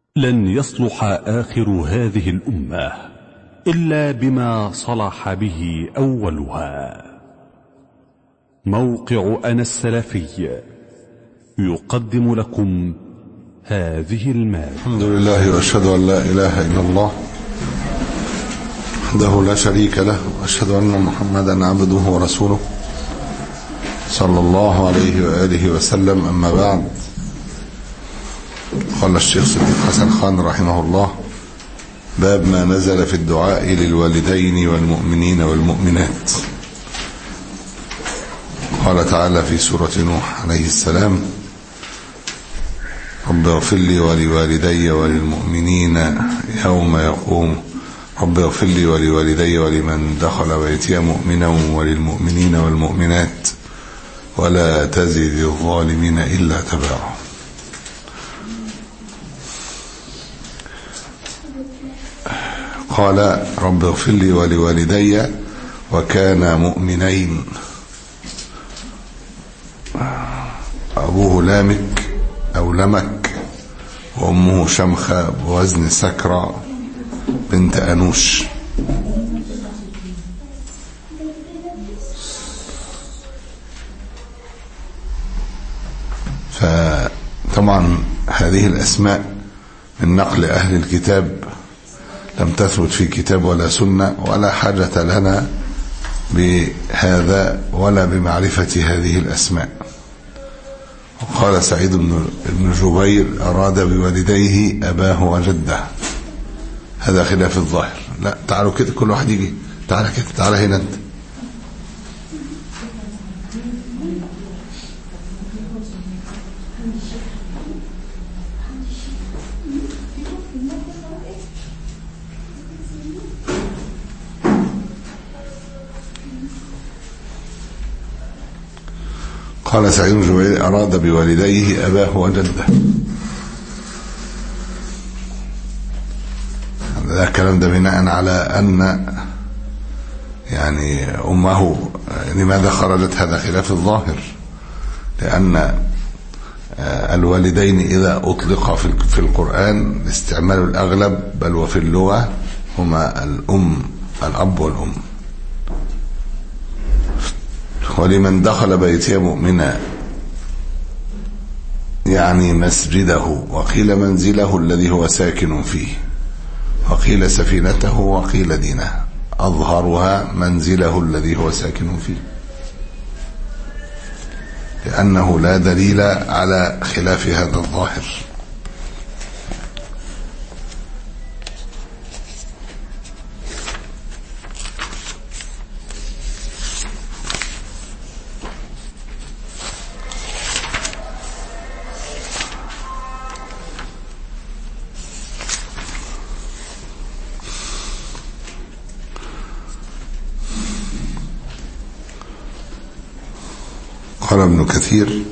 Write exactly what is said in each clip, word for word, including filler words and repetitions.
لن يصلح آخر هذه الأمة إلا بما صلح به أولها. موقع أنا السلفي يقدم لكم هذه المادة. الحمد لله وأشهد أن لا إله إلا الله وحده لا شريك له، وأشهد أن محمدا عبده ورسوله صلى الله عليه وآله وسلم. أما بعد، قال الشيخ صديق حسن خان رحمه الله: باب ما نزل في الدعاء للوالدين والمؤمنين والمؤمنات. قال تعالى في سورة نوح عليه السلام: رب اغفر لي ولوالدي وللمؤمنين يوم يقوم رب اغفر لي ولوالدي ولمن دخل بيتي مؤمنا وللمؤمنين والمؤمنات ولا تزد الظالمين إلا تبارا. قال رب اغفر لي ولوالدي وكانا مؤمنين. أبوه لامك أو لمك، وأمه شمخة بوزن سكرة بنت أنوش. فطبعا هذه الأسماء من نقل أهل الكتاب لم تثبت في كتاب ولا سنة، ولا حاجة لنا بهذا ولا بمعرفة هذه الأسماء. وقال سعيد بن جبير: أراد بوالديه أباه وجده. هذا خلاف الظاهر. لا، تعالوا كده كل واحد يجي، تعال كده، تعال هنا انت. قال سعيد بن جبير: أراد بوالديه أباه وجده. هذا الكلام ده بناء على أن يعني أمه لماذا خرجت؟ هذا خلاف الظاهر، لأن الوالدين إذا أطلق في القرآن استعمال الأغلب بل وفي اللغة هما الأم، الأب والأم. ولمن دخل بيته مؤمنا يعني مسجده، وقيل منزله الذي هو ساكن فيه، وقيل سفينته، وقيل دينه. أظهرها منزله الذي هو ساكن فيه، لأنه لا دليل على خلاف هذا الظاهر. قال ابن كثير: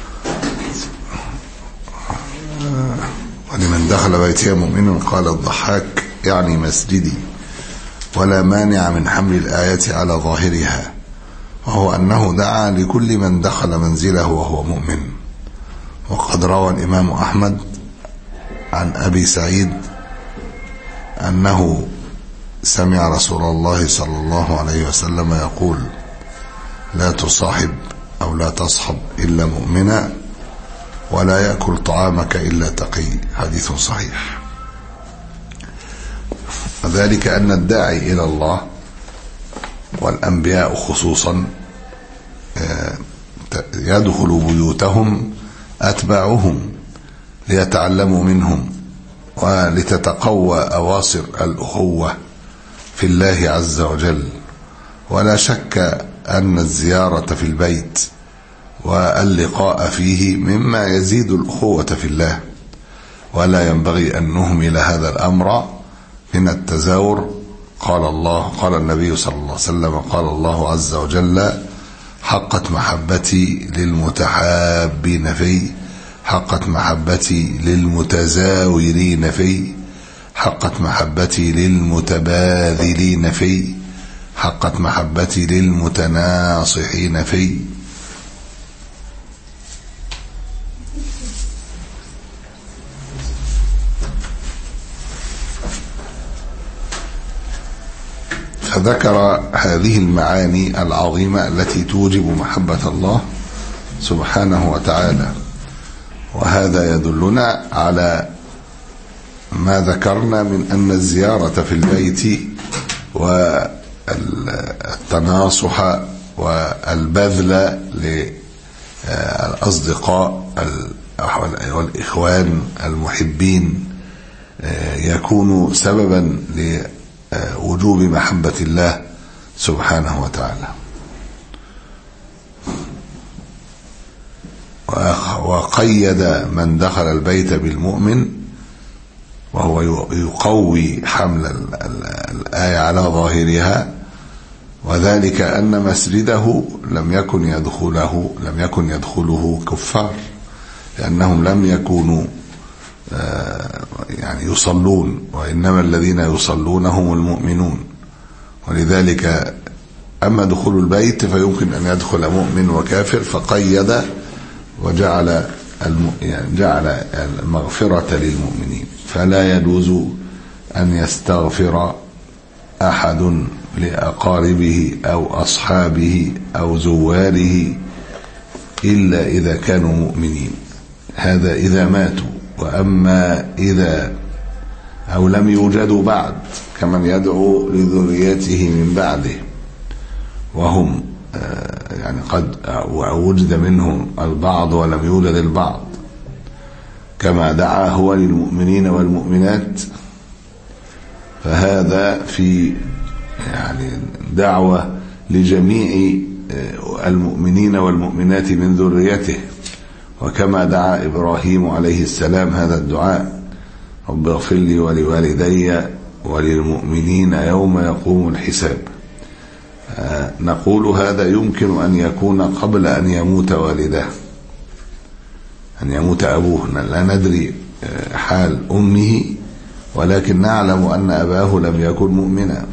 ولمن دخل بيتي مؤمنا. قال الضحاك: يعني مسجدي، ولا مانع من حمل الآية على ظاهرها، وهو أنه دعا لكل من دخل منزله وهو مؤمن. وقد روى الإمام أحمد عن أبي سعيد أنه سمع رسول الله صلى الله عليه وسلم يقول: لا تصاحب أو لا تصحب إلا مؤمنا، ولا يأكل طعامك إلا تقي. حديث صحيح. وذلك أن الداعي إلى الله والأنبياء خصوصا يدخل بيوتهم أتباعهم ليتعلموا منهم ولتتقوى أواصر الأخوة في الله عز وجل. ولا شك أن الزيارة في البيت واللقاء فيه مما يزيد الأخوة في الله، ولا ينبغي أن نهمل هذا الأمر من التزاور. قال الله قال النبي صلى الله عليه وسلم: قال الله عز وجل: حقت محبتي للمتحابين في، حقت محبتي للمتزاورين في، حقت محبتي للمتباذلين في، حقت محبتي للمتناصحين في. فذكر هذه المعاني العظيمة التي توجب محبة الله سبحانه وتعالى. وهذا يدلنا على ما ذكرنا من أن الزيارة في البيت والتناصح والبذل للأصدقاء والإخوان المحبين يكون سببا لوجوب محبة الله سبحانه وتعالى. وقيد من دخل البيت بالمؤمن، وهو يقوي حمل الآية على ظاهرها، وذلك أن مسجده لم يكن يدخله لم يكن يدخله كفار، لأنهم لم يكونوا يعني يصلون، وإنما الذين يصلون هم المؤمنون. ولذلك أما دخول البيت فيمكن أن يدخل مؤمن وكافر، فقيد وجعل يعني جعل المغفرة للمؤمنين. فلا يجوز أن يستغفر أحد لأقاربه أو أصحابه أو زواره إلا إذا كانوا مؤمنين، هذا إذا ماتوا. وأما إذا أو لم يوجدوا بعد، كمن يدعو لذريته من بعده وهم يعني قد وجد منهم البعض ولم يولد البعض، كما دعا هو للمؤمنين والمؤمنات، فهذا في يعني دعوة لجميع المؤمنين والمؤمنات من ذريته. وكما دعا إبراهيم عليه السلام هذا الدعاء: رب اغفر لي ولوالدي وللمؤمنين يوم يقوم الحساب. نقول هذا يمكن أن يكون قبل أن يموت والده، أن يموت أبوه. لا ندري حال أمه، ولكن نعلم أن أباه لم يكن مؤمنا،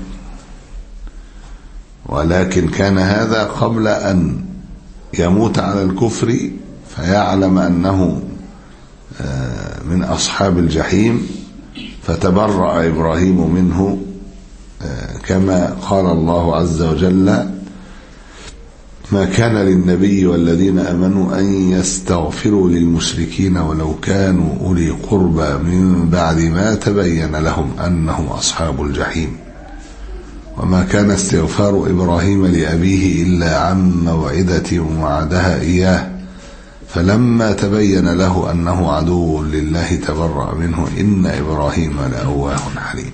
ولكن كان هذا قبل أن يموت على الكفر، فيعلم أنه من أصحاب الجحيم، فتبرأ إبراهيم منه، كما قال الله عز وجل: ما كان للنبي والذين آمنوا أن يستغفروا للمشركين ولو كانوا أولي قربى من بعد ما تبين لهم أنهم أصحاب الجحيم. وما كان استغفار إبراهيم لأبيه إلا عن موعدة وعدها إياه فلما تبين له أنه عدو لله تبرأ منه إن إبراهيم لأواه حليم.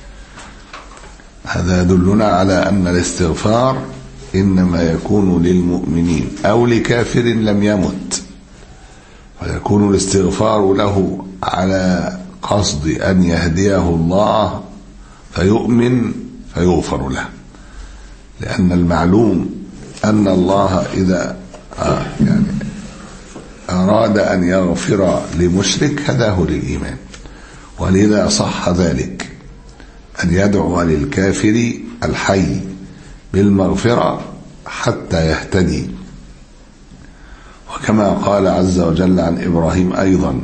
هذا يدلنا على أن الاستغفار إنما يكون للمؤمنين أو لكافر لم يمت، ويكون الاستغفار له على قصد أن يهديه الله فيؤمن فيغفر له، لأن المعلوم أن الله إذا يعني أراد أن يغفر لمشرك هداه للإيمان، ولذا صح ذلك أن يدعو للكافر الحي بالمغفرة حتى يهتدي. وكما قال عز وجل عن إبراهيم أيضا: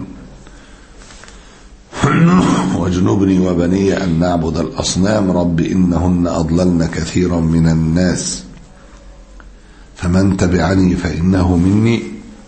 واجنبني وبني أن نعبد الأصنام رب إنهن أضللن كثيرا من الناس فمن تبعني فإنه مني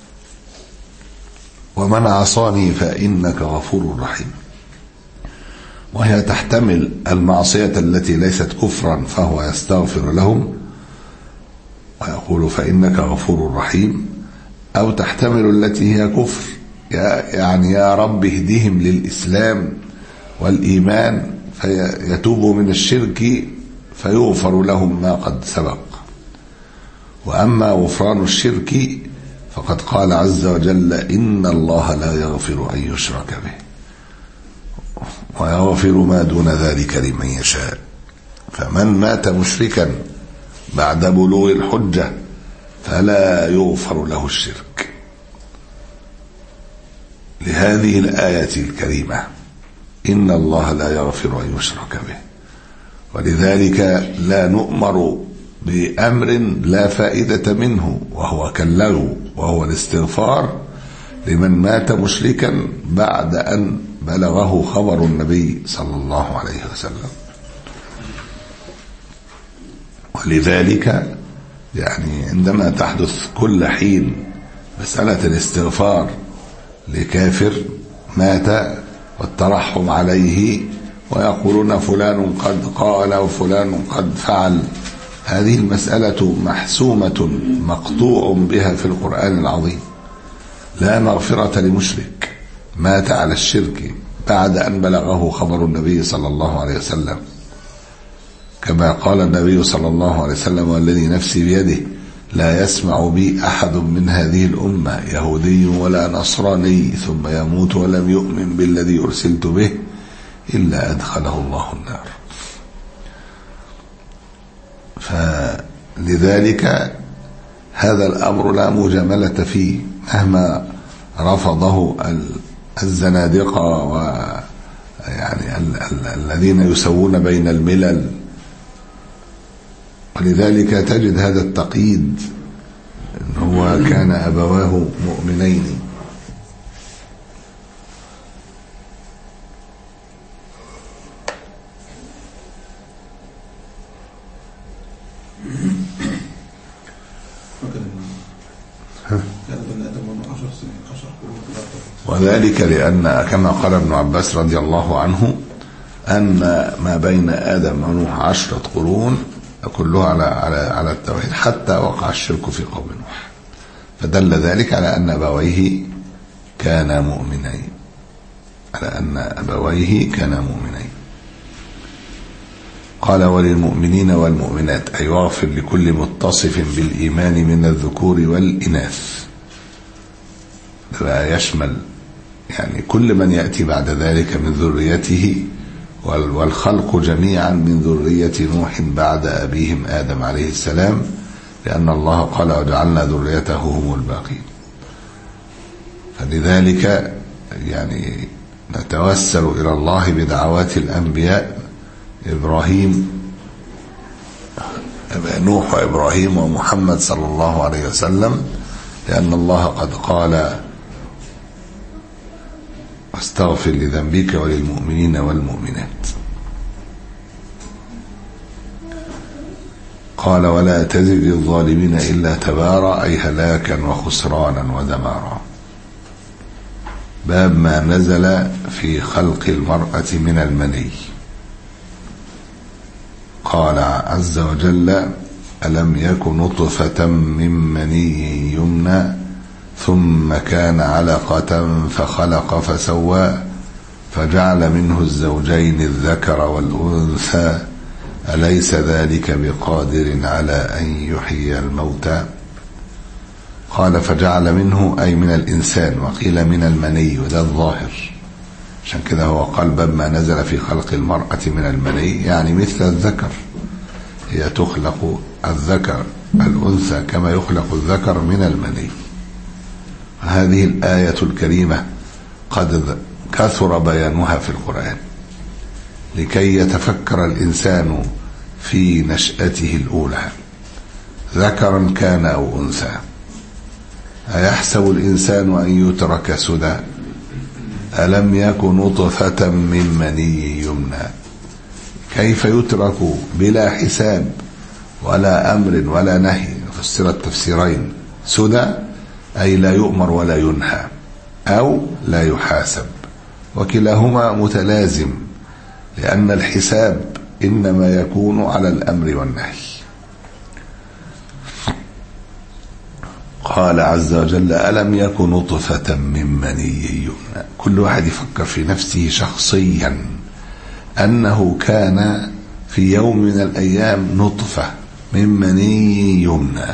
ومن عصاني فإنك غفور رحيم. وهي تحتمل المعصية التي ليست كفرا فهو يستغفر لهم ويقول فإنك غفور رحيم، أو تحتمل التي هي كفر، يعني يا رب اهدهم للإسلام والإيمان فيتوبوا من الشرك فيغفر لهم ما قد سبق. وأما غفران الشرك فقد قال عز وجل: إن الله لا يغفر أن يشرك به ويغفر ما دون ذلك لمن يشاء. فمن مات مشركا بعد بلوغ الحجة فلا يغفر له الشرك، لهذه الآية الكريمة: إن الله لا يغفر أن يشرك به. ولذلك لا نؤمر بأمر لا فائدة منه، وهو كاللغو، وهو الاستغفار لمن مات مشركا بعد أن بلغه خبر النبي صلى الله عليه وسلم. ولذلك يعني عندما تحدث كل حين مسألة الاستغفار لكافر مات والترحم عليه ويقولون فلان قد قال وفلان قد فعل، هذه المسألة محسومة مقطوع بها في القرآن العظيم. لا مغفرة لمشرك مات على الشرك بعد أن بلغه خبر النبي صلى الله عليه وسلم، كما قال النبي صلى الله عليه وسلم: والذي نفسي بيده لا يسمع بي أحد من هذه الأمة يهودي ولا نصراني ثم يموت ولم يؤمن بالذي أرسلت به إلا أدخله الله النار. فلذلك هذا الأمر لا مجاملة فيه مهما رفضه الزنادقة ويعني الذين يسوون بين الملل. ولذلك تجد هذا التقييد إن هو كان أبواه مؤمنين. وذلك لأن كما قال ابن عباس رضي الله عنه أن ما بين آدم ونوح عشرة قرون كلها على على على التوحيد حتى وقع الشرك في قوم نوح، فدل ذلك على أن أبويه كانا مؤمنين، على أن أبويه كانا مؤمنين. قال: وللمؤمنين والمؤمنات أي واغفر لكل متصف بالإيمان من الذكور والإناث، لا يشمل يعني كل من يأتي بعد ذلك من ذريته والخلق جميعا من ذرية نوح بعد أبيهم آدم عليه السلام، لأن الله قال: وجعلنا ذريته هم الباقين. فلذلك يعني نتوسل إلى الله بدعوات الأنبياء إبراهيم نوح وإبراهيم ومحمد صلى الله عليه وسلم، لأن الله قد قال: واستغفر لذنبك وللمؤمنين والمؤمنات. قال: ولا تزد الظالمين إلا تبارا أي هلاكا وخسرانا ودمارا. باب ما نزل في خلق المرأة من المني. قال عز وجل: ألم يك نطفة من مني يمنى ثم كان علقة فخلق فسوى فجعل منه الزوجين الذكر والأنثى أليس ذلك بقادر على أن يحيي الموتى. قال: فجعل منه أي من الإنسان، وقيل من المني، وده الظاهر، عشان كده هو قال: باب ما نزل في خلق المرأة من المني، يعني مثل الذكر، هي تخلق الذكر الأنثى كما يخلق الذكر من المني. هذه الآية الكريمة قد كثر بيانها في القرآن لكي يتفكر الإنسان في نشأته الأولى، ذكرا كان أو أنثى. أيحسب الإنسان أن يترك سدى؟ ألم يكن نطفة من مني يمنى. كيف يترك بلا حساب ولا أمر ولا نهي؟ فسر التفسيرين: سدى أي لا يؤمر ولا ينهى، أو لا يحاسب، وكلاهما متلازم، لأن الحساب إنما يكون على الأمر والنهي. قال عز وجل: ألم يكن نطفة من مني يمنى. كل واحد يفكر في نفسه شخصيا أنه كان في يوم من الأيام نطفة من مني يمنى،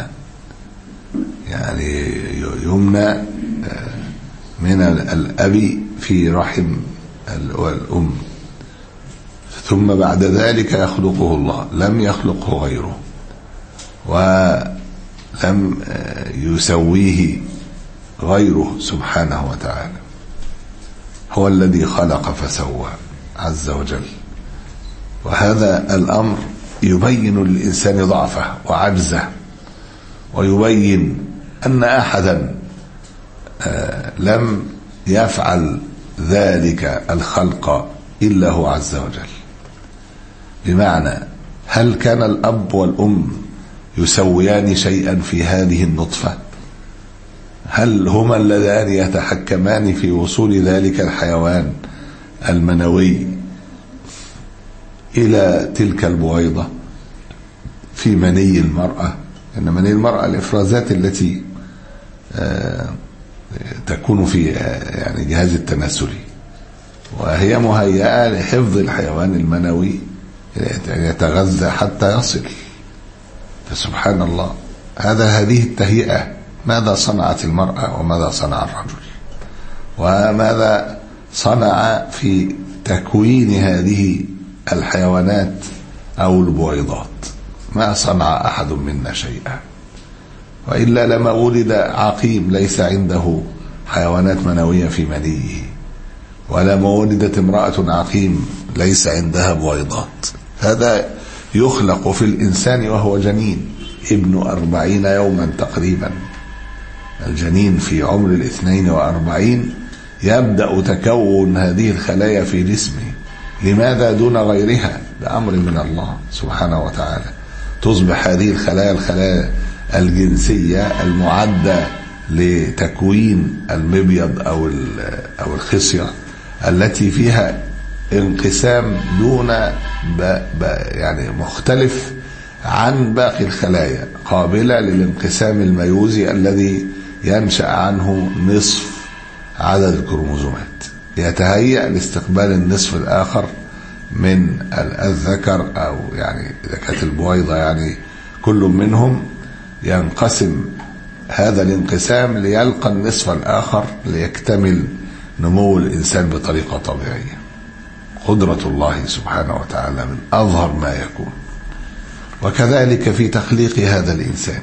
يعني يمنى من الأب في رحم الأم، ثم بعد ذلك يخلقه الله، لم يخلقه غيره ولم يسويه غيره سبحانه وتعالى. هو الذي خلق فسوى عز وجل. وهذا الأمر يبين للإنسان ضعفه وعجزه، ويبين أن أحدا لم يفعل ذلك الخلق إلا هو عز وجل. بمعنى هل كان الأب والأم يسويان شيئا في هذه النطفة؟ هل هما اللذان يتحكمان في وصول ذلك الحيوان المنوي إلى تلك البويضة في مني المرأة؟ إن مني المرأة الإفرازات التي تكون في يعني جهاز التناسلي، وهي مهيئة لحفظ الحيوان المنوي يتغذى حتى يصل. فسبحان الله، هذا هذه التهيئة ماذا صنعت المرأة وماذا صنع الرجل، وماذا صنع في تكوين هذه الحيوانات أو البويضات؟ ما صنع أحد منا شيئا، وإلا لما ولد عقيم ليس عنده حيوانات منوية في منيه، ولما ولدت امرأة عقيم ليس عندها بويضات. هذا يخلق في الإنسان وهو جنين ابن أربعين يوما تقريبا. الجنين في عمر الاثنين وأربعين يبدأ تكون هذه الخلايا في جسمه. لماذا دون غيرها؟ بأمر من الله سبحانه وتعالى. تصبح هذه الخلايا الخلايا الجنسية المعدة لتكوين المبيض أو أو الخصية التي فيها انقسام دون ب ب يعني مختلف عن باقي الخلايا، قابلة للانقسام الميوزي الذي ينشأ عنه نصف عدد الكروموزومات، يتهيأ لاستقبال النصف الآخر من الذكر، أو يعني إذا كانت البويضة يعني كل منهم ينقسم هذا الانقسام ليلقى النصف الآخر ليكتمل نمو الإنسان بطريقة طبيعية. قدرة الله سبحانه وتعالى من أظهر ما يكون. وكذلك في تخليق هذا الإنسان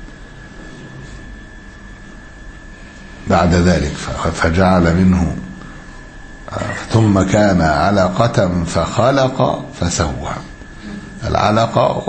بعد ذلك فجعل منه ثم كان علقة فخلق فسوى. العلقة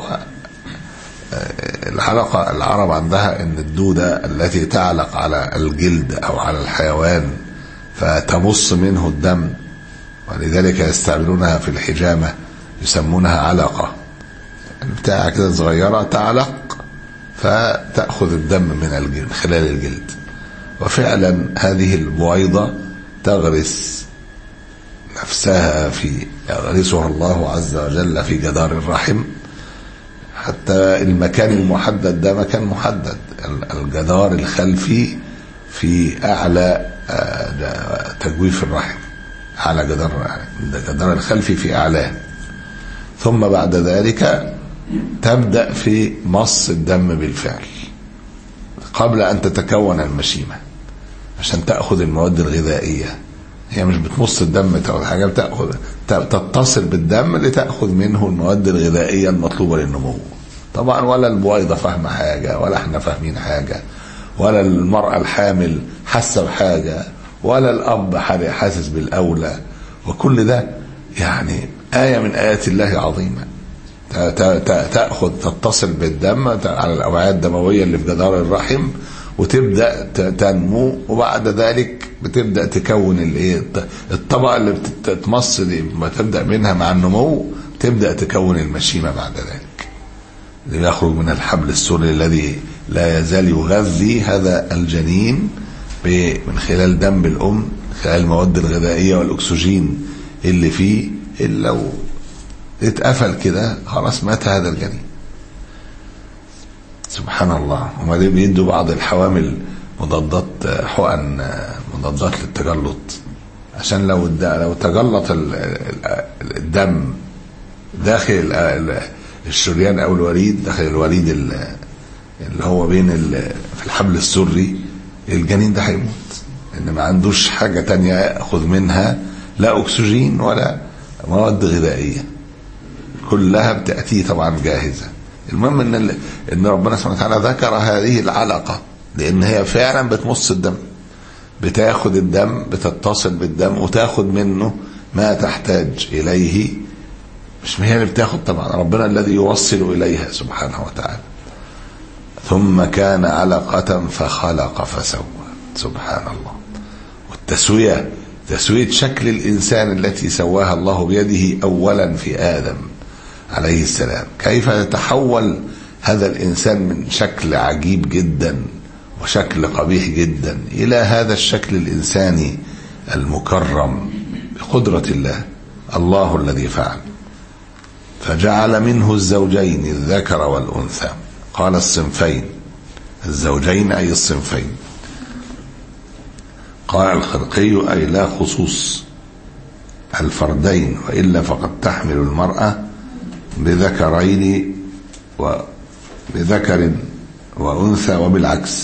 العلقة العرب عندها ان الدودة التي تعلق على الجلد او على الحيوان فتمص منه الدم، ولذلك يستعملونها في الحجامة يسمونها علقة، بتاعة كده صغيرة تعلق فتأخذ الدم من الجلد خلال الجلد. وفعلا هذه البويضة تغرس نفسها في يغرسها الله عز وجل في جدار الرحم، حتى المكان المحدد ده مكان محدد، الجدار الخلفي في أعلى تجويف الرحم، على جدار الجدار الخلفي في أعلاه. ثم بعد ذلك تبدأ في مص الدم بالفعل قبل أن تتكون المشيمة عشان تأخذ المواد الغذائية. هي مش بتمص الدم تاخذ حاجة، بتأخذ تتصل بالدم لتأخذ منه المواد الغذائية المطلوبة للنمو. طبعا ولا البويضة فاهمة حاجة، ولا احنا فاهمين حاجة، ولا المرأة الحامل حاسة بحاجة، ولا الأب حاسس بالأولى. وكل ده يعني آية من آيات الله عظيمة. تأخذ تتصل بالدم على الأوعية الدموية اللي في جدار الرحم وتبدأ تنمو، وبعد ذلك بتبدأ تكون الايه الطبقة اللي بتتمص دي، ما تبدأ منها مع النمو تبدأ تكون المشيمة بعد ذلك، ليخرج من الحبل السري الذي لا يزال يغذي هذا الجنين من خلال دم الأم، خلال المواد الغذائية والأكسجين اللي فيه. إلا لو اتقفل كده خلاص مات هذا الجنين. سبحان الله. هما دي بيدوا بعض الحوامل مضادات، حقن مضادات للتجلط، عشان لو لو تجلط الدم داخل الشريان او الوريد، داخل الوريد اللي هو بين في الحبل السري، الجنين ده هيموت، لان ما عندوش حاجة تانية ياخذ منها، لا اكسجين ولا مواد غذائية، كلها بتأتي طبعا جاهزة. المهم ان ان ربنا سبحانه وتعالى ذكر هذه العلقة لان هي فعلا بتمص الدم، بتاخد الدم، بتتصل بالدم وتاخد منه ما تحتاج اليه. مش هي اللي بتاخد طبعا، ربنا الذي يوصل اليها سبحانه وتعالى. ثم كان علقة فخلق فسوى. سبحان الله. والتسوية، تسوية شكل الإنسان التي سواها الله بيده أولا في آدم، عليه السلام. كيف يتحول هذا الإنسان من شكل عجيب جدا وشكل قبيح جدا إلى هذا الشكل الإنساني المكرم بقدرة الله. الله الذي فعل. فجعل منه الزوجين الذكر والأنثى. قال الصنفين، الزوجين أي الصنفين. قال الخرقي أي لا خصوص الفردين، وإلا فقد تحمل المرأة بذكرين وبذكر وأنثى وبالعكس.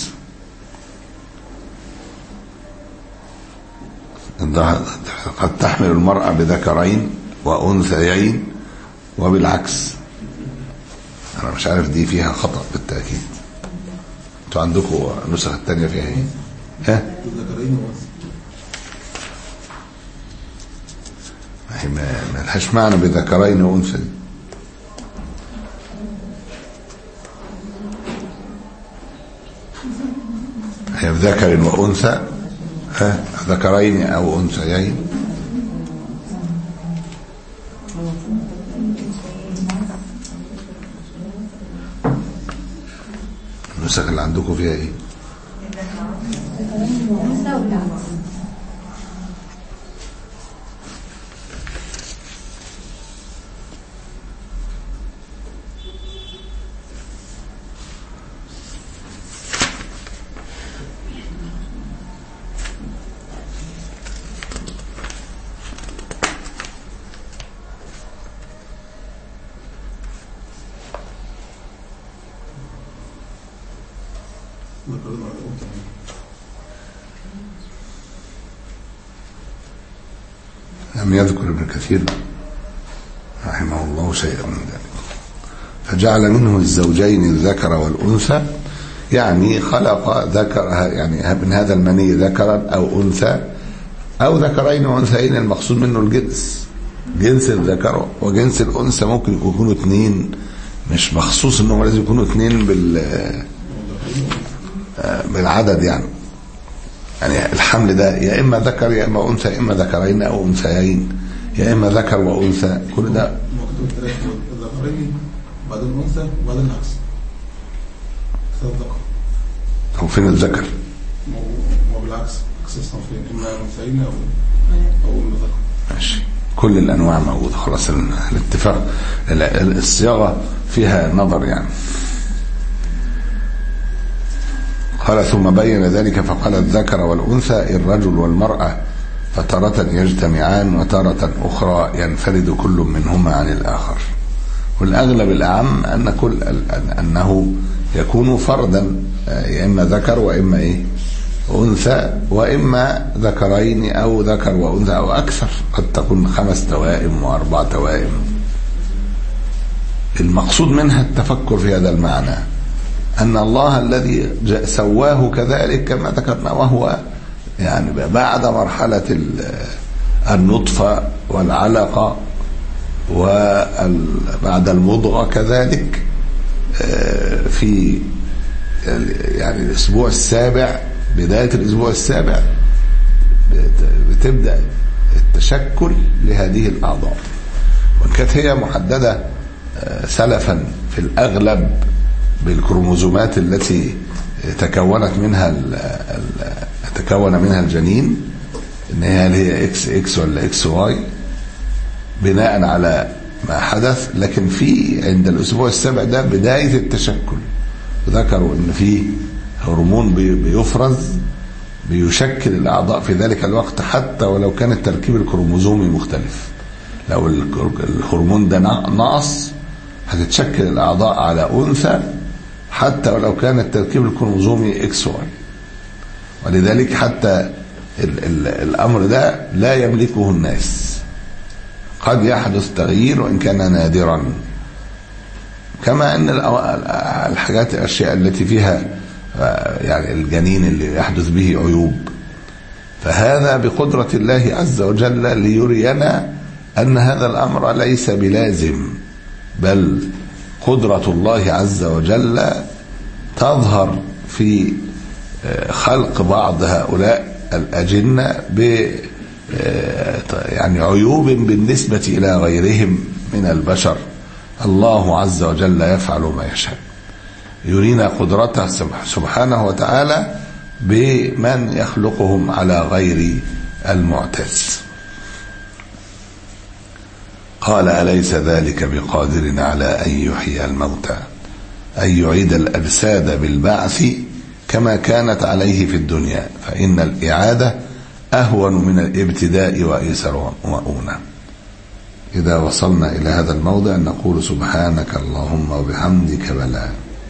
قد تحمل المرأة بذكرين وأنثيين وبالعكس. أنا مش عارف دي فيها خطأ بالتأكيد. أنتوا عندكم النسخة الثانية فيها إيه؟ ها؟ ما لهاش معنى بذكرين وأنثى. هي بذكر وأنثى، ها؟ ذكرين أو أنثيين. النسخ اللي عندكم فيها ايه؟ لم يذكر ابن كثير رحمه الله شيئا من ذلك. فجعل منه الزوجين الذكر والأنثى، يعني خلق ذكر، يعني من هذا المني ذكرا أو أنثى أو ذكرين وأنثيين. المقصود منه الجنس، جنس الذكر وجنس الأنثى. ممكن يكونوا اثنين، مش مخصوص انهم لازم يكونوا اثنين بال بالعدد. يعني يعني الحمل ده يا اما ذكر يا اما انثى، يا اما ذكرين او انثيين، يا اما ذكر وانثى. كل ده ذكرين بعدين انثى وبعدين العكس. صدق. هو فين الذكر؟ هو بالعكس، عكس الصنفين، اما انثيين او او ذكر. ماشي، كل الانواع موجوده. خلاص الاتفاق. الصياغه فيها نظر يعني. قال ثم بين ذلك فقال الذكر والأنثى الرجل والمرأة، فترة يجتمعان وترة أخرى ينفرد كل منهما عن الآخر. والأغلب الأعم أن كل أنه يكون فردا، يا إما ذكر وإما إيه أنثى، وإما ذكرين أو ذكر وأنثى أو أكثر. قد تكون خمس توائم وأربع توائم. المقصود منها التفكر في هذا المعنى، أن الله الذي سواه كذلك كما ذكرنا، وهو يعني بعد مرحلة النطفة والعلقة وبعد المضغة كذلك في يعني الأسبوع السابع، بداية الأسبوع السابع بتبدأ التشكل لهذه الأعضاء. وكانت هي محددة سلفا في الأغلب بالكروموزومات التي تكونت منها تكون منها الجنين، ان هي هي اكس اكس ولا اكس واي بناء على ما حدث. لكن في عند الاسبوع السابع ده بداية التشكل، ذكروا ان في هرمون بيفرز بيشكل الاعضاء في ذلك الوقت، حتى ولو كان التركيب الكروموزومي مختلف. لو الهرمون ده نقص هتتشكل الاعضاء على انثى حتى ولو كان التركيب الكروموزومي اكس واي. ولذلك حتى ال ال الامر ده لا يملكه الناس، قد يحدث تغيير وان كان نادرا. كما ان الحاجات الاشياء التي فيها يعني الجنين اللي يحدث به عيوب، فهذا بقدرة الله عز وجل ليرينا ان هذا الامر ليس بلازم، بل قدرة الله عز وجل تظهر في خلق بعض هؤلاء الأجنة ب يعني عيوب بالنسبة إلى غيرهم من البشر الله عز وجل يفعل ما يشاء. يرينا قدرته سبحانه وتعالى بمن يخلقهم على غير المعتز. قال أليس ذلك بقادر على أن يحيي الموتى، أن يعيد الأجساد بالبعث كما كانت عليه في الدنيا، فإن الإعادة أهون من الابتداء وأيسر ومؤونة. إذا وصلنا إلى هذا الموضع نقول سبحانك اللهم وبحمدك بلى.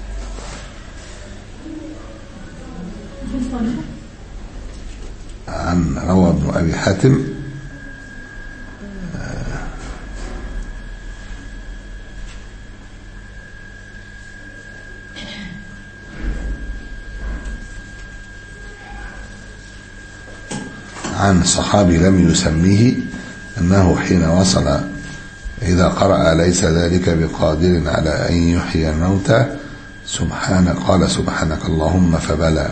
عن روى ابن أبي حاتم عن صحابي لم يسميه أنه حين وصل إذا قرأ ليس ذلك بقادر على أن يحيي الموتى سبحانك قال سبحانك اللهم فبلى.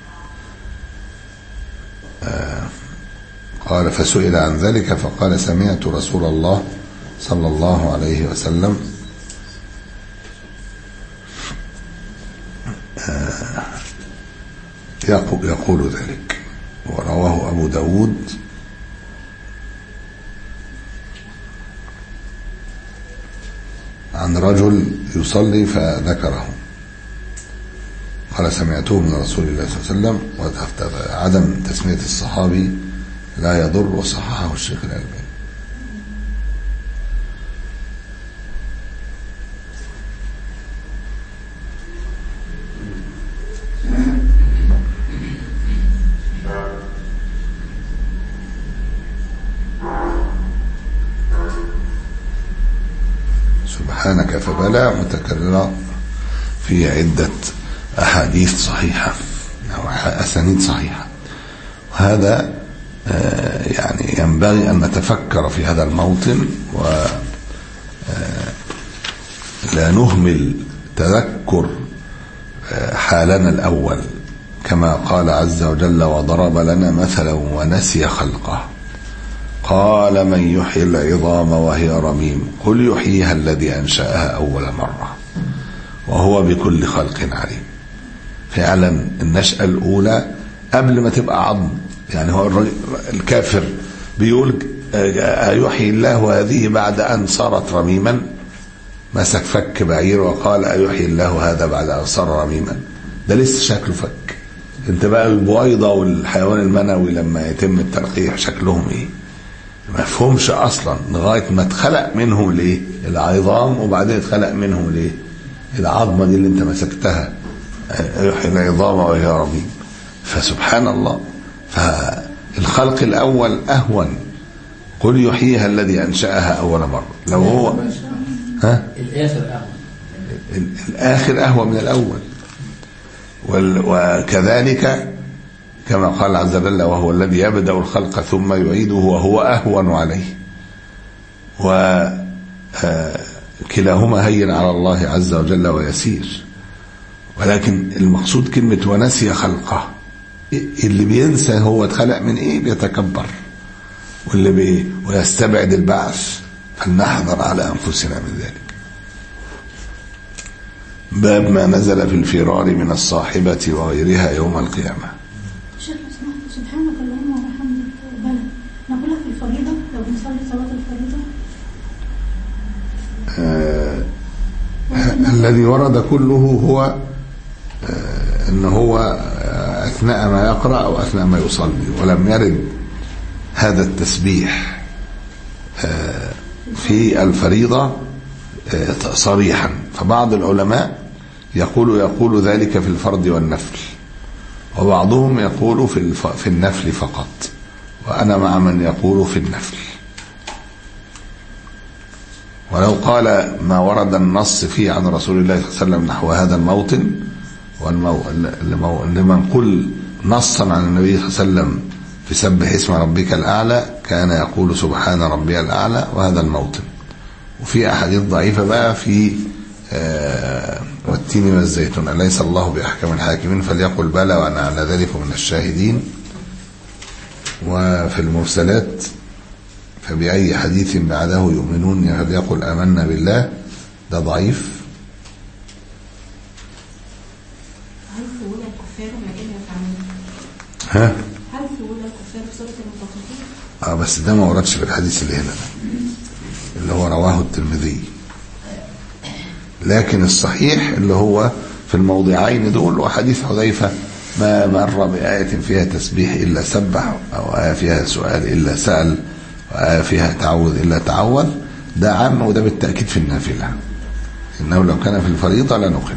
آه قال فسئل عن ذلك فقال سمعت رسول الله صلى الله عليه وسلم آه يقول ذلك. ورواه أبو داود عن رجل يصلي فذكره قال سمعته من رسول الله صلى الله عليه وسلم. وعدم تسمية الصحابي لا يضر وصححه الشيخ الألباني. سبحانك فبلى متكررة في عدة أحاديث صحيحة أو أسانيد صحيحة. وهذا يعني ينبغي أن نتفكر في هذا الموطن ولا نهمل تذكر حالنا الأول، كما قال عز وجل وضرب لنا مثلا ونسي خلقه قال من يحيي العظام وهي رميم قل يحييها الذي أنشأها أول مرة وهو بكل خلق عليم. فعلا النشأة الأولى قبل ما تبقى عظم، يعني هو الكافر بيقول أيحيي الله هذه بعد أن صارت رميما، مسك فك بعير وقال أيحيي الله هذا بعد أن صار رميما، ده لسه شكله فك. انت بقى البويضة والحيوان المنوي لما يتم التلقيح شكلهم ايه؟ ما فهمش اصلا لغايه ما اتخلق منهم ليه العظام، وبعدين اتخلق منهم ليه العظمه دي اللي انت مسكتها يحيي العظام وهي رميم. فسبحان الله، فالخلق الاول اهون. قل يحييها الذي انشاها اول مره. لو هو ها الاخر اهون، الاخر اهون من الاول. وكذلك كما قال عز وجل وهو الذي يبدأ الخلق ثم يعيده وهو أهون عليه. وكلاهما هين على الله عز وجل ويسير. ولكن المقصود كلمة ونسي خلقه، اللي بينسى هو اتخلق من ايه بيتكبر، واللي بي ويستبعد البعث فلنحذر على أنفسنا من ذلك. باب ما نزل في الفرار من الصاحبة وغيرها يوم القيامة. شيخ سبحانك اللهم وبحمدك بلى نقولها في الفريضة لو بنصلي صلاة الفريضة؟ آه الذي ورد كله هو آه ان هو آه اثناء ما يقرأ او اثناء ما يصلي، ولم يرد هذا التسبيح آه في الفريضة آه صريحا. فبعض العلماء يقول يقول ذلك في الفرض والنفل، وبعضهم يقول في الف... في النفل فقط، وأنا مع من يقول في النفل. ولو قال ما ورد النص فيه عن رسول الله صلى الله عليه وسلم نحو هذا الموطن والمو... لمن قل نصا عن النبي صلى الله عليه وسلم في سبح اسم ربك الأعلى كان يقول سبحان ربي الأعلى وهذا الموطن. وفي أحاديث ضعيفة بقى في آه والتين والزيتون أليس الله بأحكم الحاكمين فليقل بلى وأنا على ذلك من الشاهدين. وفي المرسلات فبأي حديث بعده يؤمنون فليقل آمنا بالله، ده ضعيف. هل سؤال الكفار ما إلا يفعلون؟ ها؟ هل سؤال الكفار في سورة المطففين؟ اه بس ده ما وردش في الحديث اللي هنا ده اللي هو رواه الترمذي، لكن الصحيح اللي هو في الموضعين دول وحديث حذيفة ما مر بآية فيها تسبيح إلا سبح، أو آية فيها سؤال إلا سأل، وآية فيها تعوذ إلا تعوذ، ده عنه وده بالتأكيد في النافلة، إنه لو كان في الفريضة لنقل.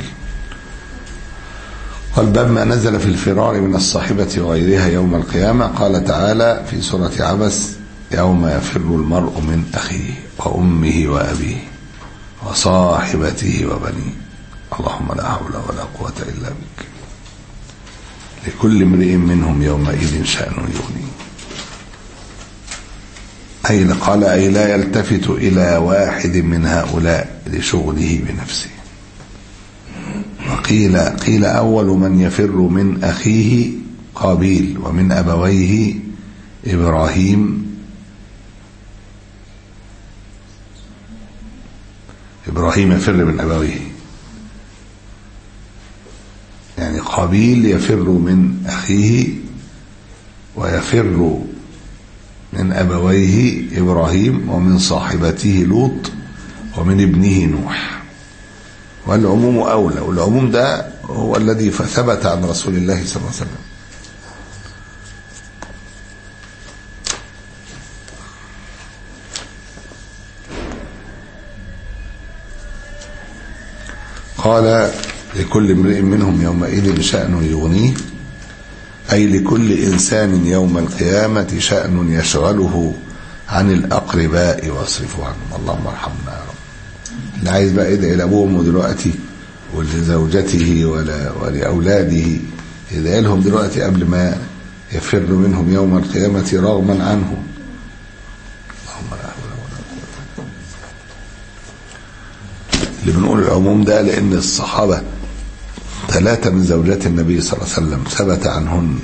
قال باب ما نزل في الفرار من الصاحبة وغيرها يوم القيامة. قال تعالى في سورة عبس: يوم يفر المرء من أخيه وأمه وأبيه وصاحبته وبنيه اللهم لا حول ولا قوة إلا بك لكل امرئ منهم يومئذ شأن يغنيه. أي قال أي لا يلتفت إلى واحد من هؤلاء لشغله بنفسه. وقيل قيل أول من يفر من أخيه قابيل ومن أبويه إبراهيم إبراهيم يفر من أبويه، يعني قابيل يفر من أخيه ويفر من أبويه إبراهيم ومن صاحبته لوط ومن ابنه نوح. والعموم أولى، والعموم ده هو الذي ثبت عن رسول الله صلى الله عليه وسلم. قال لكل امرئ منهم يومئذ شأن يغنيه، أي لكل إنسان يوم القيامة شأن يشغله عن الأقرباء واصرفه عنهم. اللهم ارحمنا يا رب. اللي عايز بقى يدعي لأبوهم دلوقتي ولزوجته ولأولاده، يدعي لهم دلوقتي قبل ما يفر منهم يوم القيامة رغما عنه. اللهم لا حول ولا قوة. اللي بنقول العموم ده لأن الصحابة ثلاثة من زوجات النبي صلى الله عليه وسلم ثبت عنهن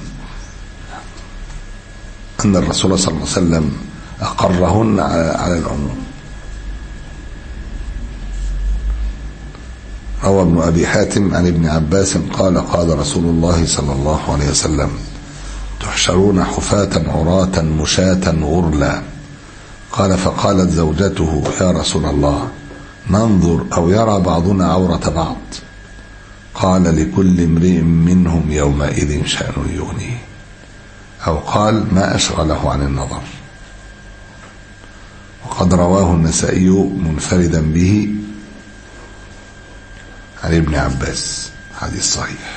أن الرسول صلى الله عليه وسلم أقرهن على العموم. روى ابن أبي حاتم عن ابن عباس قال قال رسول الله صلى الله عليه وسلم: تحشرون حفاة عراة مشاة غرلا. قال فقالت زوجته: يا رسول الله ننظر أو يرى بعضنا عورة بعض. قال لكل امرئ منهم يومئذ شأن يغنيه، أو قال ما أشغله عن النظر. وقد رواه النسائي منفردا به عن ابن عباس، حديث صحيح.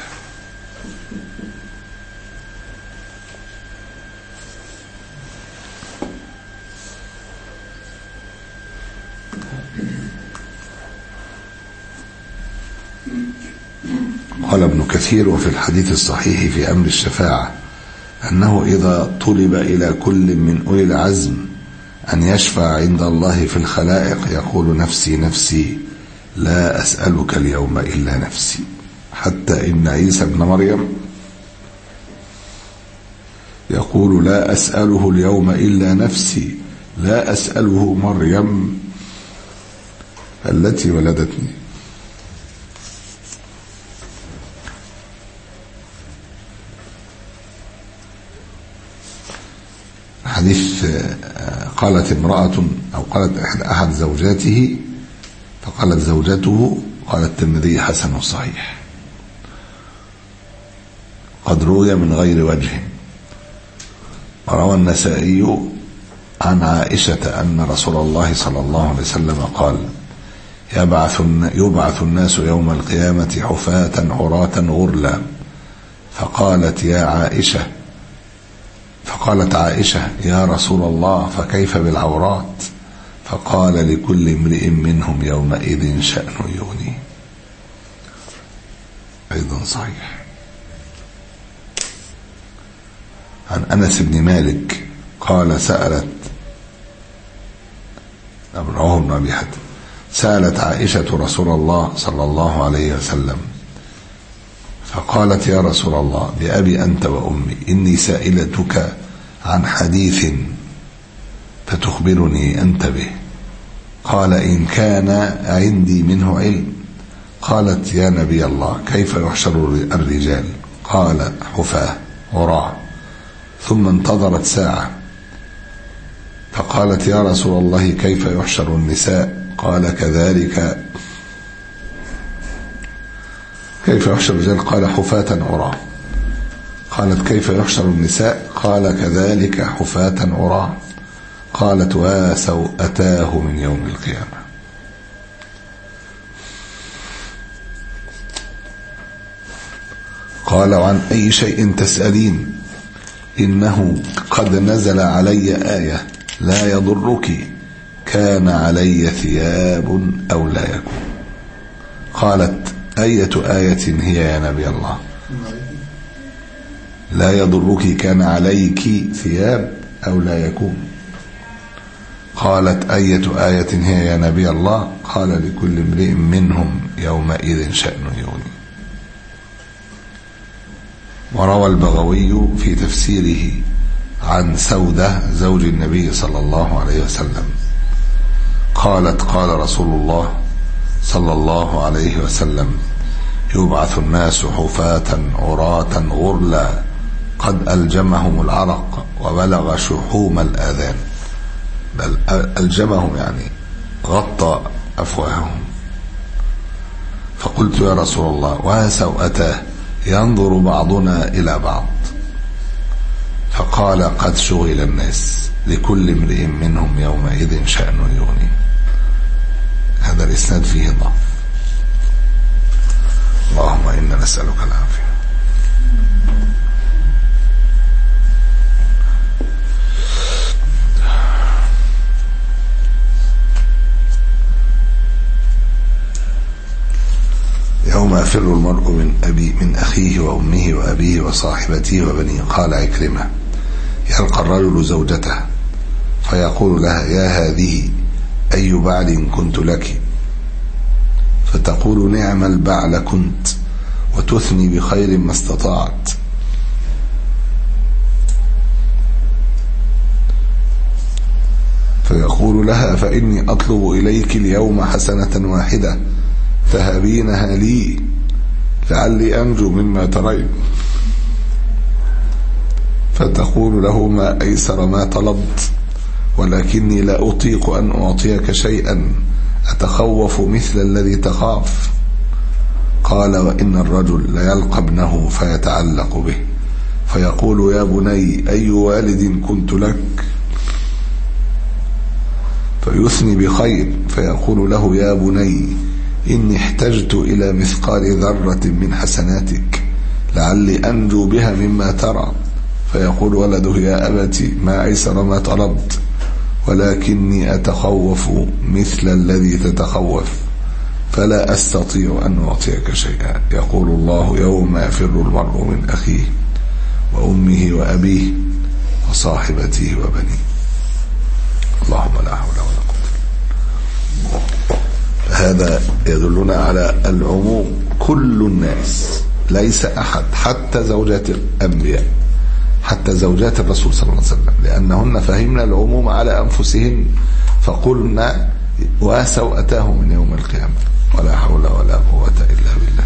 قال ابن كثير: وفي الحديث الصحيح في أمر الشفاعة أنه إذا طلب إلى كل من أولي العزم أن يشفع عند الله في الخلائق يقول: نفسي نفسي لا أسألك اليوم إلا نفسي. حتى إن عيسى بن مريم يقول: لا أسأله اليوم إلا نفسي لا أسأله مريم التي ولدتني. حديث قالت امرأة أو قالت أحد زوجاته فقالت زوجته، قال الترمذي: حسن صحيح. قد روي من غير وجه. وروى النسائي عن عائشة أن رسول الله صلى الله عليه وسلم قال: يبعث يبعث الناس يوم القيامة حفاة عراة غرلا. فقالت يا عائشة فقالت عائشة: يا رسول الله فكيف بالعورات؟ فقال: لكل امرئ منهم يومئذ شأن يغنيه. أيضا صحيح. عن أنس بن مالك قال: سألت رواه ابن أبي حاتم سألت عائشة رسول الله صلى الله عليه وسلم فقالت: يا رسول الله بأبي أنت وأمي إني سائلتك عن حديث فتخبرني أنت به. قال إن كان عندي منه علم. قالت يا نبي الله كيف يحشر الرجال؟ قال حفاة عراة. ثم انتظرت ساعة فقالت يا رسول الله كيف يحشر النساء؟ قال كذلك. كيف يحشر الرجال؟ قال حفاة عراة. قالت كيف يحشر النساء؟ قال كذلك حفاة عراة. قالت وسوءتاه من يوم القيامة. قال عن أي شيء تسألين؟ إنه قد نزل علي آية لا يضرك كان علي ثياب أو لا يكون. قالت أية آية هي يا نبي الله؟ لا يضرك كان عليك ثياب أو لا يكون. قالت أية آية هي يا نبي الله؟ قال لكل امرئ منهم يومئذ شأن يغني. وروى البغوي في تفسيره عن سودة زوج النبي صلى الله عليه وسلم قالت قال رسول الله صلى الله عليه وسلم يبعث الناس حفاة عراة غرلا قد ألجمهم العرق وبلغ شحوم الآذان. بل ألجمهم يعني غطى أفواههم. فقلت يا رسول الله وسوءتاه ينظر بعضنا إلى بعض. فقال قد شغل الناس لكل امرئ منهم يومئذ شأن يغني. هذا الإسناد فيه ضعف. اللهم إنا نسألك العافية. يوم يفر المرء من أبي من أخيه وأمه وأبيه وصاحبته وبنيه. قال عكرمة يلقى الرجل زوجته فيقول لها يا هذه أي بعل كنت لك؟ فتقول نعم البعل كنت، وتثني بخير ما استطاعت. فيقول لها فإني أطلب إليك اليوم حسنة واحدة تهبينها لي لعلي أنجو مما ترين. فتقول له ما أيسر ما طلبت ولكني لا أطيق أن أعطيك شيئا أتخوف مثل الذي تخاف. قال وإن الرجل ليلقى ابنه فيتعلق به فيقول يا بني أي والد كنت لك؟ فيثني بخير فيقول له يا بني إني احتجت إلى مثقال ذرة من حسناتك لعلي أنجو بها مما ترى. فيقول ولده يا أبتي ما أيسر ما طلبت ولكني أتخوف مثل الذي تتخوف فلا أستطيع أن أعطيك شيئا. يقول الله يوم يفر المرء من أخيه وأمه وأبيه وصاحبته وبنيه. اللهم لا حول ولا قوة. هذا يدلنا على العموم، كل الناس ليس أحد حتى زوجات الأنبياء حتى زوجات الرسول صلى الله عليه وسلم، لأنهن فهمنا العموم على أنفسهن فقلنا وسوءتاه من يوم القيامة. ولا حول ولا قوة إلا بالله.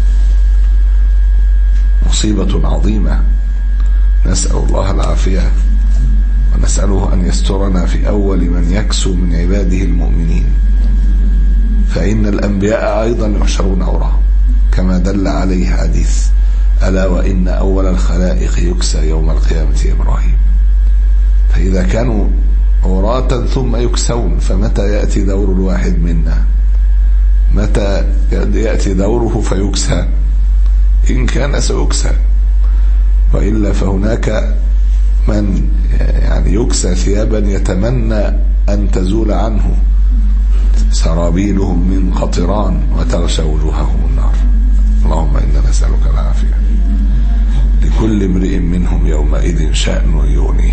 مصيبة عظيمة، نسأل الله العافية ونسأله أن يسترنا في أول من يكسو من عباده المؤمنين. فإن الأنبياء أيضا يحشرون عراة كما دل عليه حديث ألا وإن أول الخلائق يكسى يوم القيامة إبراهيم. فإذا كانوا عراة ثم يكسون فمتى يأتي دور الواحد منا؟ متى يأتي دوره فيكسى؟ إن كان سيكسى، وإلا فهناك من يعني يكسى ثيابا يتمنى أن تزول عنه سرابيلهم من قطران وتغشى وجوههم النار. اللهم إنا نسألك العافية. لكل امرئ منهم يومئذ شأن يغنيه.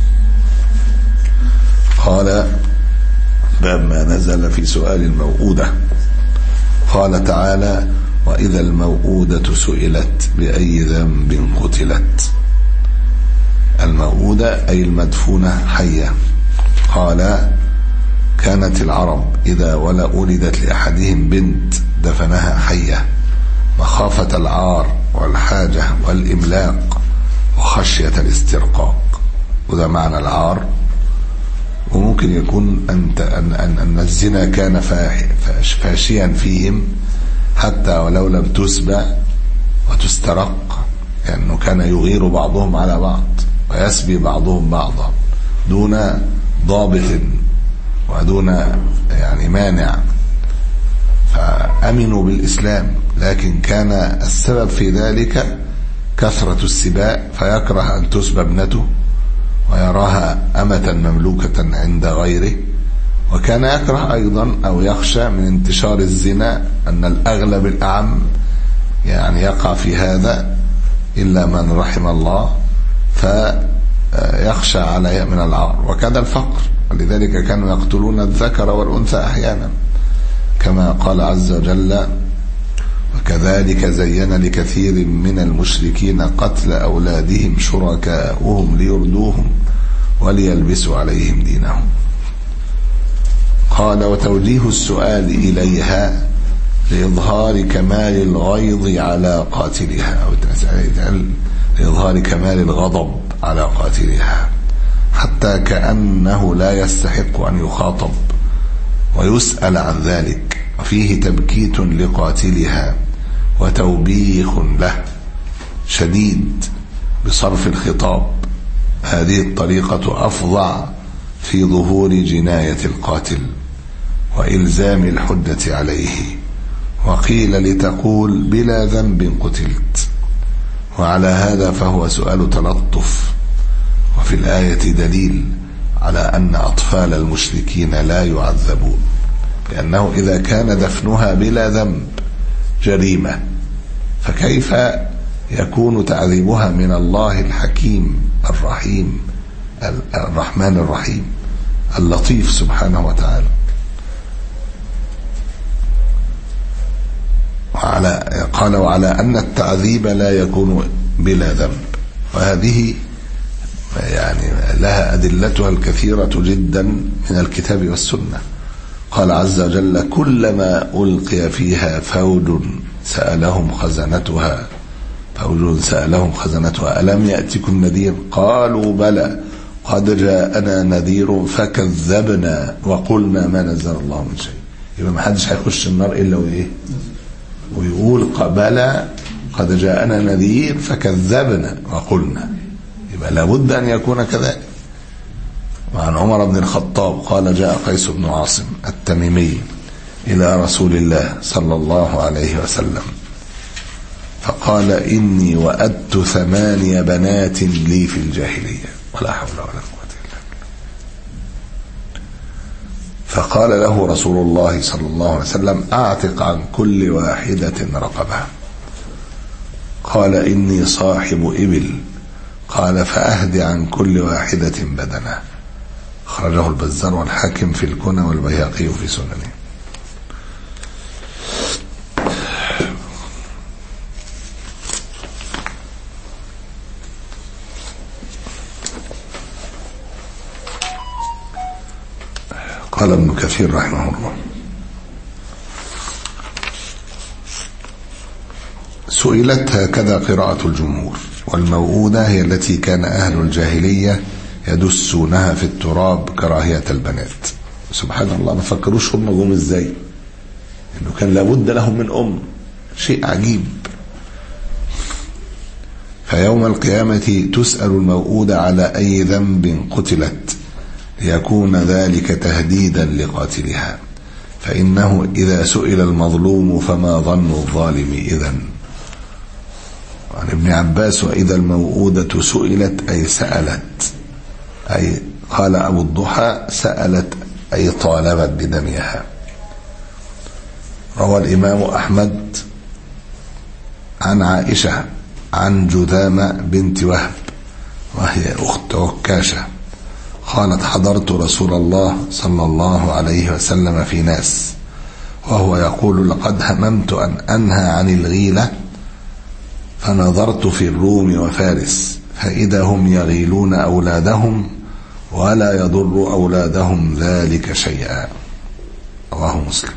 قال باب ما نزل في سؤال الموءودة. قال تعالى وإذا الموءودة سئلت بأي ذنب قتلت. الموءودة أي المدفونة حية. قال كانت العرب إذا ولا ولدت لأحدهم بنت دفنها حية مخافة العار والحاجة والإملاق وخشية الاسترقاق. وده معنى العار. وممكن يكون أن, أن, أن الزنا كان فاشيا فيهم حتى ولو لم تسبى وتسترق، لأنه يعني كان يغير بعضهم على بعض ويسبي بعضهم بعضا دون ضابط ودون يعني مانع، فأمنوا بالإسلام. لكن كان السبب في ذلك كثرة السباء، فيكره أن تسبى ابنته ويراها أمة مملوكة عند غيره. وكان يكره أيضا أو يخشى من انتشار الزنا، أن الأغلب الأعم يعني يقع في هذا إلا من رحم الله، فيخشى عليه من العار. وكذا الفقر، ولذلك كانوا يقتلون الذكر والأنثى أحيانا، كما قال عز وجل: وكذلك زين لكثير من المشركين قتل أولادهم شركاؤهم ليردوهم وليلبسوا عليهم دينهم. قال: وتوجيه السؤال إليها لإظهار كمال الغيظ على قاتلها، أو لإظهار كمال الغضب على قاتلها، حتى كأنه لا يستحق أن يخاطب ويسأل عن ذلك، وفيه تبكيت لقاتلها وتوبيخ له شديد بصرف الخطاب. هذه الطريقة أفظع في ظهور جناية القاتل وإلزام الحجة عليه. وقيل لتقول بلا ذنب قتلت، وعلى هذا فهو سؤال تلطف. وفي الآية دليل على أن أطفال المشركين لا يعذبون، لأنه إذا كان دفنها بلا ذنب جريمة، فكيف يكون تعذيبها من الله الحكيم الرحيم الرحمن الرحيم اللطيف سبحانه وتعالى. وعلى قال: وعلى أن التعذيب لا يكون بلا ذنب. وهذه يعني لها أدلتها الكثيرة جدا من الكتاب والسنة. قال عز وجل: كلما ألقي فيها فوج سألهم خزنتها فوج سألهم خزنتها ألم يأتكم نذير قالوا بلى قد جاءنا نذير فكذبنا وقلنا ما نزل الله من شيء. يبقى ما حدش هيخش النار إلا وإيه ويقول بلى قد جاءنا نذير فكذبنا وقلنا، يبقى لابد أن يكون كذلك. وعن عمر بن الخطاب قال: جاء قيس بن عاصم التميمي إلى رسول الله صلى الله عليه وسلم فقال: إني وأدت ثمانية بنات لي في الجاهلية ولا حول ولا قوة إلا بالله. فقال له رسول الله صلى الله عليه وسلم: أعتق عن كل واحدة رقبها. قال: إني صاحب إبل. قال: فأهد عن كل واحدة بدنه. أخرجه البزار والحاكم في الكنى والبيهقي في سننه. قال ابن كثير رحمه الله: سئلت هكذا قراءة الجمهور، والموؤودة هي التي كان أهل الجاهلية يدسونها في التراب كراهية البنات. سبحان الله، ما فكروش هم جم ازاي، انه كان لابد لهم من أم، شيء عجيب. فيوم القيامة تسأل الموؤودة على أي ذنب قتلت ليكون ذلك تهديدا لقاتلها، فإنه إذا سئل المظلوم فما ظن الظالم إذن. عن ابن عباس: وإذا الموؤودة سئلت أي سألت، أي قال أبو الضحى سألت أي طالبت بدمها. روى الإمام أحمد عن عائشة عن جذامة بنت وهب وهي أخت عكاشة قالت: حضرت رسول الله صلى الله عليه وسلم في ناس وهو يقول: لقد هممت أن أنهى عن الغيلة فنظرت في الروم وفارس فإذا هم يغيلون أولادهم ولا يضر أولادهم ذلك شيئا. رواه مسلم.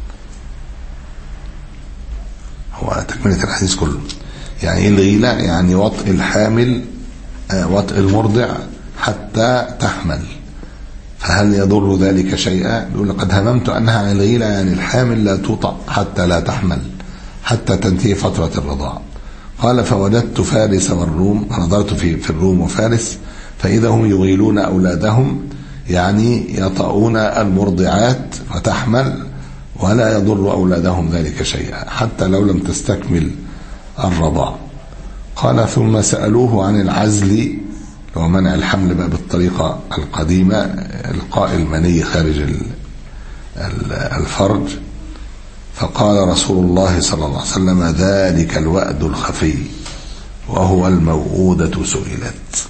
هو تكملة الحديث كله. يعني الغيلة يعني وطء الحامل وطء المرضع حتى تحمل، فهل يضر ذلك شيئا؟ يقول لقد هممت أنها عن الغيلة يعني الحامل لا توطأ حتى لا تحمل حتى تنتهي فترة الرضاعة. قال فوجدت فارس والروم، نظرت في, في الروم وفارس فإذا هم يغيلون أولادهم يعني يطؤون المرضعات فتحمل ولا يضر أولادهم ذلك شيئا حتى لو لم تستكمل الرضاع. قال ثم سألوه عن العزل لو منع الحمل بقى بالطريقة القديمة إلقاء المني خارج الفرج، فقال رسول الله صلى الله عليه وسلم ذلك الوأد الخفي وهو الموؤودة سئلت.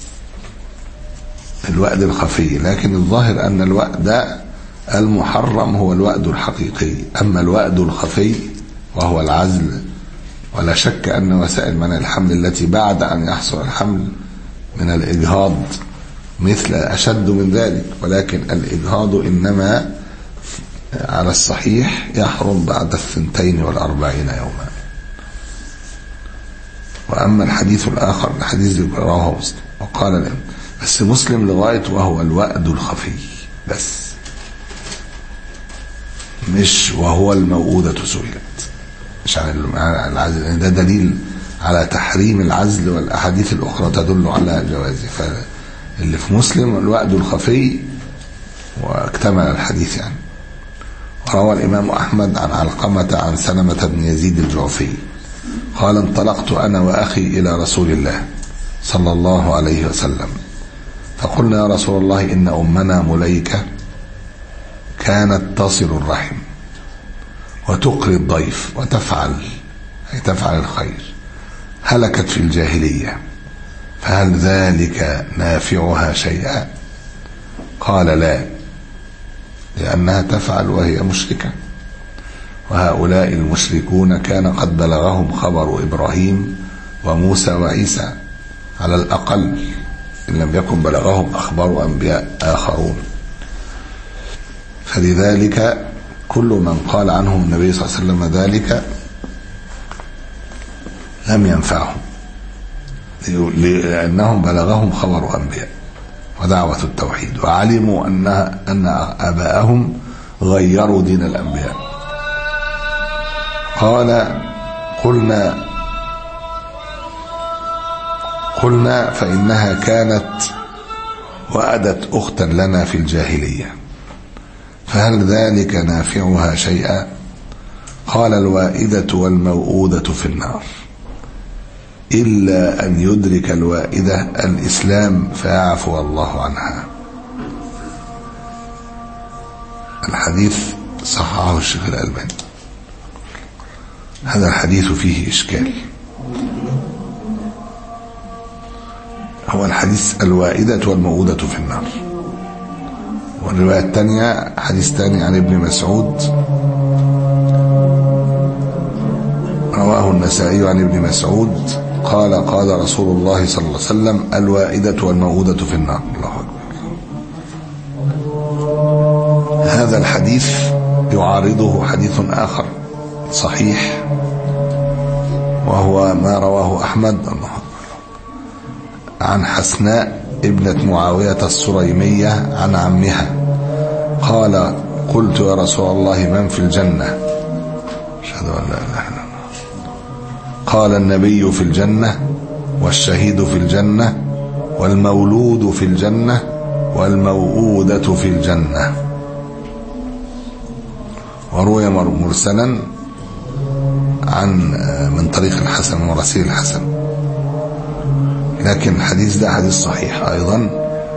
الوأد الخفي، لكن الظاهر أن الوأد المحرم هو الوأد الحقيقي، أما الوأد الخفي وهو العزل ولا شك أن وسائل منع الحمل التي بعد أن يحصل الحمل من الإجهاض مثل أشد من ذلك، ولكن الإجهاض إنما على الصحيح يحرم بعد الثنتين والأربعين يوما. وأما الحديث الآخر الحديث اللي رواه مسلم وقال له بس مسلم لغاية وهو الوأد الخفي بس، مش وهو الموؤودة سئلت، مش عن العزل. ده دليل على تحريم العزل والأحاديث الأخرى تدل على جوازه. فاللي في مسلم الوأد الخفي واكتمل الحديث يعني. وروى الإمام أحمد عن علقمة عن سلمة بن يزيد الجعفي قال انطلقت أنا وأخي إلى رسول الله صلى الله عليه وسلم فقلنا يا رسول الله إن أمنا مليكة كانت تصل الرحم وتقري الضيف وتفعل أي تفعل الخير، هلكت في الجاهلية، فهل ذلك نافعها شيئا؟ قال لا، لأنها تفعل وهي مشركة، وهؤلاء المشركون كان قد بلغهم خبر إبراهيم وموسى وعيسى على الأقل إن لم يكن بلغهم أخبار أنبياء آخرون، فلذلك كل من قال عنهم النبي صلى الله عليه وسلم ذلك لم ينفعهم، لأنهم بلغهم خبر أنبياء ودعوة التوحيد وعلموا أنها أن آباءهم غيروا دين الأنبياء. قال قلنا قلنا فإنها كانت وأدت أختا لنا في الجاهلية، فهل ذلك نافعها شيئا؟ قال الوائدة والموؤودة في النار إلا أن يدرك الوائدة الإسلام فيعفو الله عنها. الحديث صححه الشيخ الألباني. هذا الحديث فيه إشكال. هو الحديث الوائدة والموؤودة في النار، والرواية الثانية حديث ثاني عن ابن مسعود رواه النسائي عن ابن مسعود قال قال رسول الله صلى الله عليه وسلم الوائدة والموؤودة في النار. الله أكبر. هذا الحديث يعارضه حديث آخر صحيح وهو ما رواه أحمد الله أكبر عن حسناء ابنة معاوية السريمية عن عمها قال قلت يا رسول الله من في الجنة؟ أشهد أن لا إله إلا الله. قال النبي في الجنة والشهيد في الجنة والمولود في الجنة والموؤودة في الجنة. وروي مرسلا عن من طريق الحسن ورسيل الحسن، لكن الحديث ده حديث صحيح أيضا.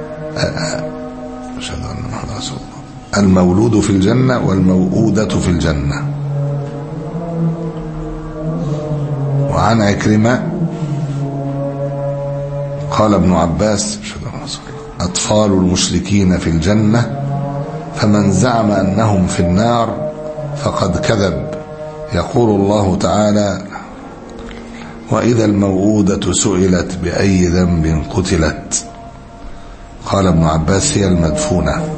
أشهد أن محمد رسول الله. المولود في الجنة والموؤودة في الجنة. وعن عكرمة قال ابن عباس أطفال المشركين في الجنة فمن زعم أنهم في النار فقد كذب. يقول الله تعالى وإذا الموءودة سئلت بأي ذنب قتلت قال ابن عباس هي المدفونة.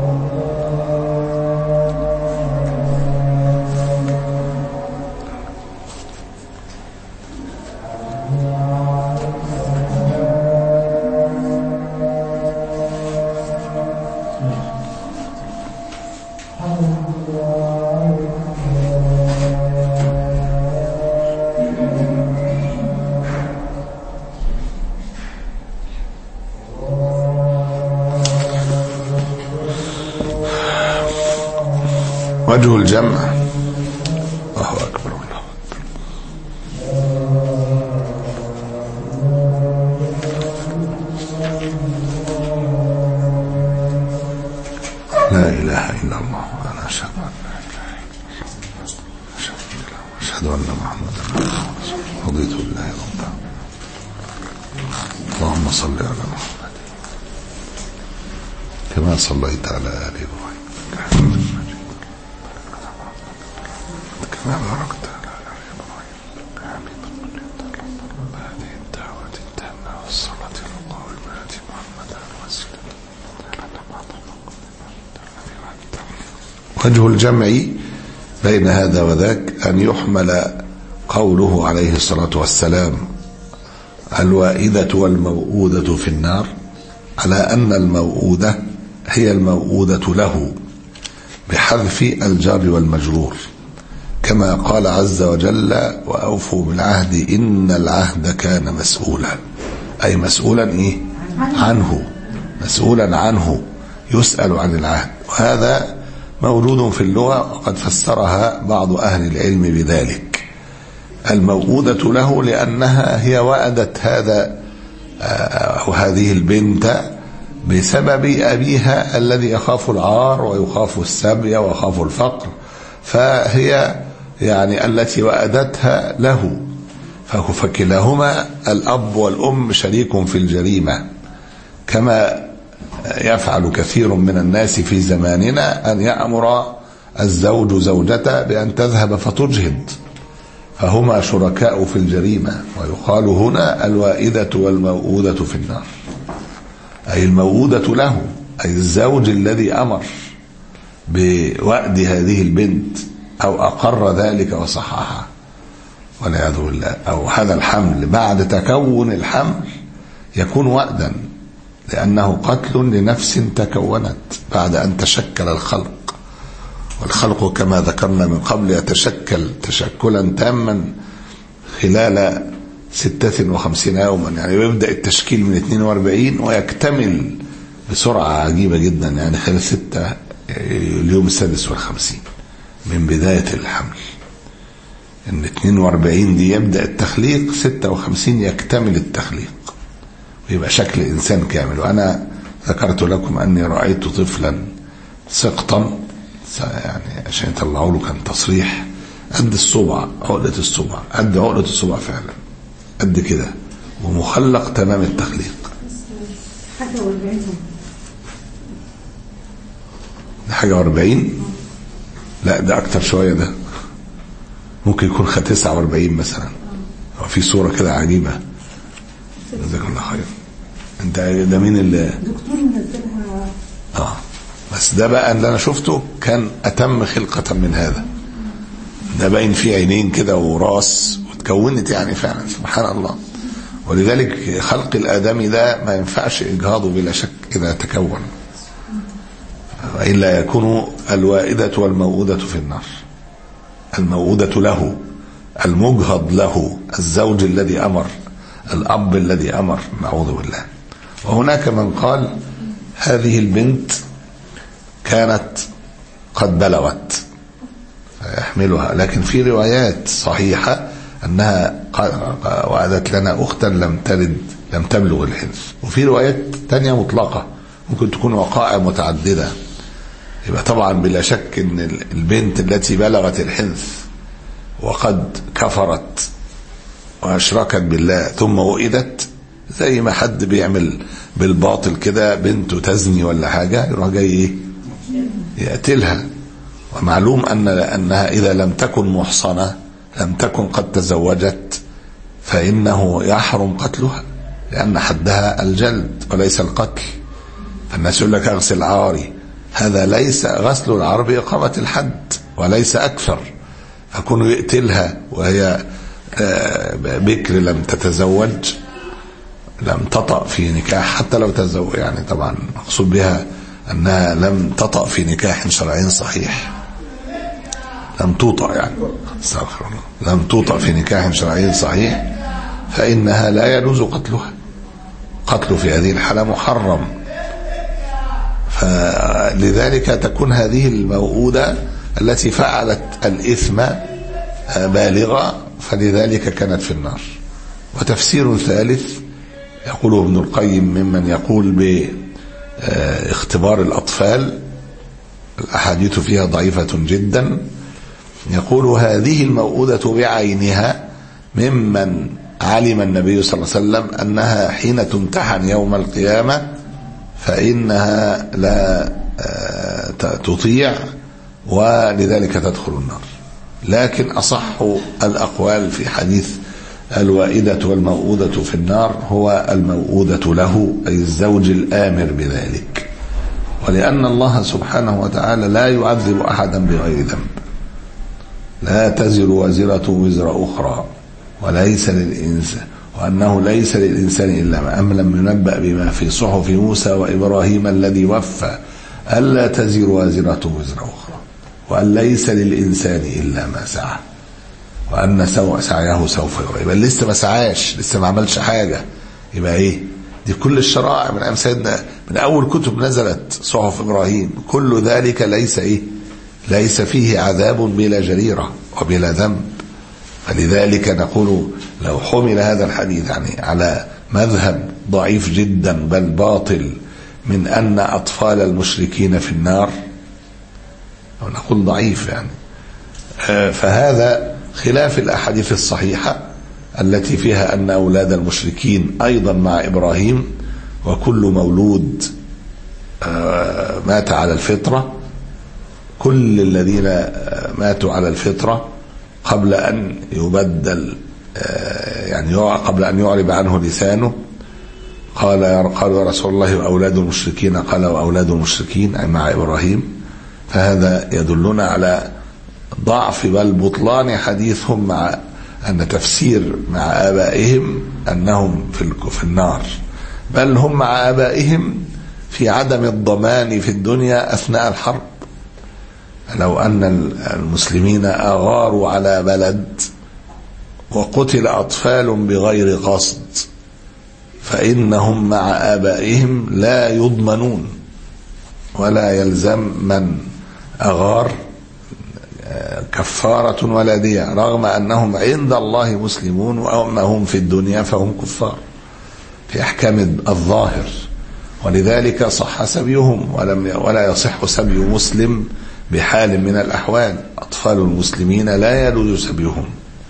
وجه الجمع الله أكبر الله أكبر. لا إله إلا الله وأنا أشهد أن لا إله إلا الله أشهد أن محمدا عبده ورسوله رضيت بالله ربا اللهم صل على محمد كما صليت على آل إبراهيم كما باركت على آل إبراهيم هذه الدعوة التامة والصلاة القائمة آت محمدا الوسيلة. وجه الجمع بين هذا وذاك أن يحمل قوله عليه الصلاة والسلام الوائدة والموؤودة في النار على أن الموؤودة هي الموؤودة له بحذف الجار والمجرور، كما قال عز وجل وأوفوا بالعهد إن العهد كان مسؤولا، أي مسؤولا إيه؟ عنه، مسؤولا عنه، يسأل عن العهد. وهذا موجود في اللغة وقد فسرها بعض أهل العلم بذلك، الموؤودة له لأنها هي وأدت هذا أو هذه البنت بسبب أبيها الذي يخاف العار ويخاف السبي ويخاف الفقر، فهي يعني التي وأدتها له، فكلاهما الأب والأم شريك في الجريمة، كما يفعل كثير من الناس في زماننا أن يأمر الزوج زوجته بأن تذهب فتجهد، فهما شركاء في الجريمة. ويقال هنا الوائدة والموؤودة في النار، أي الموؤودة له، أي الزوج الذي أمر بوأد هذه البنت أو أقر ذلك وصححها والعياذ بالله، أو هذا الحمل بعد تكون الحمل يكون وأدا، لأنه قتل لنفس تكونت بعد أن تشكل الخلق، والخلق كما ذكرنا من قبل يتشكل تشكلا تاما خلال ستة وخمسين يوما، يعني يبدأ التشكيل من اثنين وأربعين ويكتمل بسرعة عجيبة جدا، يعني خلال ستة اليوم السادس والخمسين من بداية الحمل. ان اثنين وأربعين دي يبدأ التخليق، ستة وخمسين يكتمل التخليق ويبقى شكل إنسان كامل. وأنا ذكرت لكم أني رأيت طفلا سقطا، يعني عشان يطلعوا له كان تصريح قد الصبع، عقلة الصبع، قد عقلة الصبع فعلا، قد كده، ومخلق تمام التخليق. حاجة واربعين ده حاجة واربعين؟ لا ده أكتر شوية، ده ممكن يكون خد تسعة واربعين مثلا. وفي صورة كده عجيبة، جزاك الله خير. انت ده مين اللي دكتور منزلها؟ اه بس ده بقى اللي انا شفته كان اتم خلقة من هذا، ده باين فيه عينين كده وراس وتكونت، يعني فعلا سبحان الله. ولذلك خلق الآدمي ده ما ينفعش إجهاضه بلا شك إذا تكون، وإلا يكون الوائدة والموؤودة في النار. الموؤودة له، المجهض له، الزوج الذي أمر، الأب الذي أمر، نعوذ بالله. وهناك من قال هذه البنت كانت قد بلغت فيحملها، لكن في روايات صحيحة أنها وعدت لنا أختا لم تلد لم تبلغ الحنث، وفي روايات تانية مطلقة ممكن تكون وقائع متعددة. يبقى طبعا بلا شك أن البنت التي بلغت الحنث وقد كفرت وأشركت بالله ثم وئدت، زي ما حد بيعمل بالباطل كده بنته تزني ولا حاجة يروح جاي يقتلها. ومعلوم أن أنها إذا لم تكن محصنة، لم تكن قد تزوجت، فإنه يحرم قتلها، لأن حدها الجلد وليس القتل. الناس يقول لك اغسل عاري، هذا ليس غسل العار بإقامة الحد وليس أكثر، فكونه يقتلها وهي بكر لم تتزوج لم تطأ في نكاح، حتى لو تزوج يعني طبعا مقصود بها أنها لم تطأ في نكاح شرعي صحيح، لم توطأ يعني استغفر الله، لم توطأ في نكاح شرعي صحيح، فإنها لا يجوز قتلها، قتل في هذه الحالة محرم. فلذلك تكون هذه الموؤودة التي فعلت الإثم بالغة، فلذلك كانت في النار. وتفسير ثالث يقوله ابن القيم ممن يقول باختبار الأطفال، الأحاديث فيها ضعيفة جدا، يقول هذه الموؤودة بعينها ممن علم النبي صلى الله عليه وسلم أنها حين تمتحن يوم القيامة فإنها لا تطيع ولذلك تدخل النار. لكن أصح الأقوال في حديث الوائدة والموؤودة في النار هو الموؤودة له، أي الزوج الآمر بذلك، ولأن الله سبحانه وتعالى لا يعذب أحدا بغير ذنب، لا تزر وزرة وزر أخرى، وليس للإنسان وأنه ليس للإنسان إلا ما أم لم ينبأ بما في صحف موسى وإبراهيم الذي وفى ألا تزر وازرة وزر أخرى، وأن ليس للإنسان إلا ما سعى، وأن سعيه سوف يرى. يبقى لسه ما سعاش، لسه ما عملش حاجة، يبقى إيه؟ دي كل الشرائع من أيام سيدنا، من أول كتب نزلت صحف إبراهيم، كل ذلك ليس إيه؟ ليس فيه عذاب بلا جريرة وبلا ذنب. فلذلك نقول لو حمل هذا الحديث يعني على مذهب ضعيف جدا بل باطل من أن أطفال المشركين في النار، أو نقول ضعيف يعني، فهذا خلاف الأحاديث الصحيحة التي فيها أن أولاد المشركين أيضا مع إبراهيم، وكل مولود مات على الفطرة، كل الذين ماتوا على الفطرة قبل أن يبدل يعني قبل أن يعرب عنه لسانه، قال قالوا يا رسول الله وأولاد المشركين، قال وأولاد المشركين أي مع إبراهيم. فهذا يدلنا على ضعف بل بطلان حديثهم مع أن تفسير مع آبائهم أنهم في النار، بل هم مع آبائهم في عدم الضمان في الدنيا أثناء الحرب. لو أن المسلمين أغاروا على بلد وقتل أطفال بغير قصد فإنهم مع آبائهم لا يضمنون، ولا يلزم من أغار كفارة ولا دية، رغم أنهم عند الله مسلمون وأما هم في الدنيا فهم كفار في أحكام الظاهر. ولذلك صح سبيهم ولم ولا يصح سبي مسلم بحال من الأحوال. أطفال المسلمين لا يجوز سبيهم.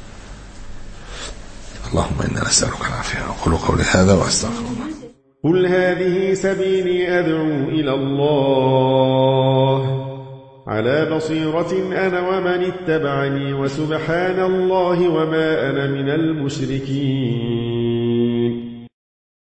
اللهم إنا نسألك العافية. أقول قولي هذا وأستغفر الله. قل هذه سبيلي أدعو إلى الله على بصيرة أنا ومن اتبعني، وسبحان الله وما أنا من المشركين.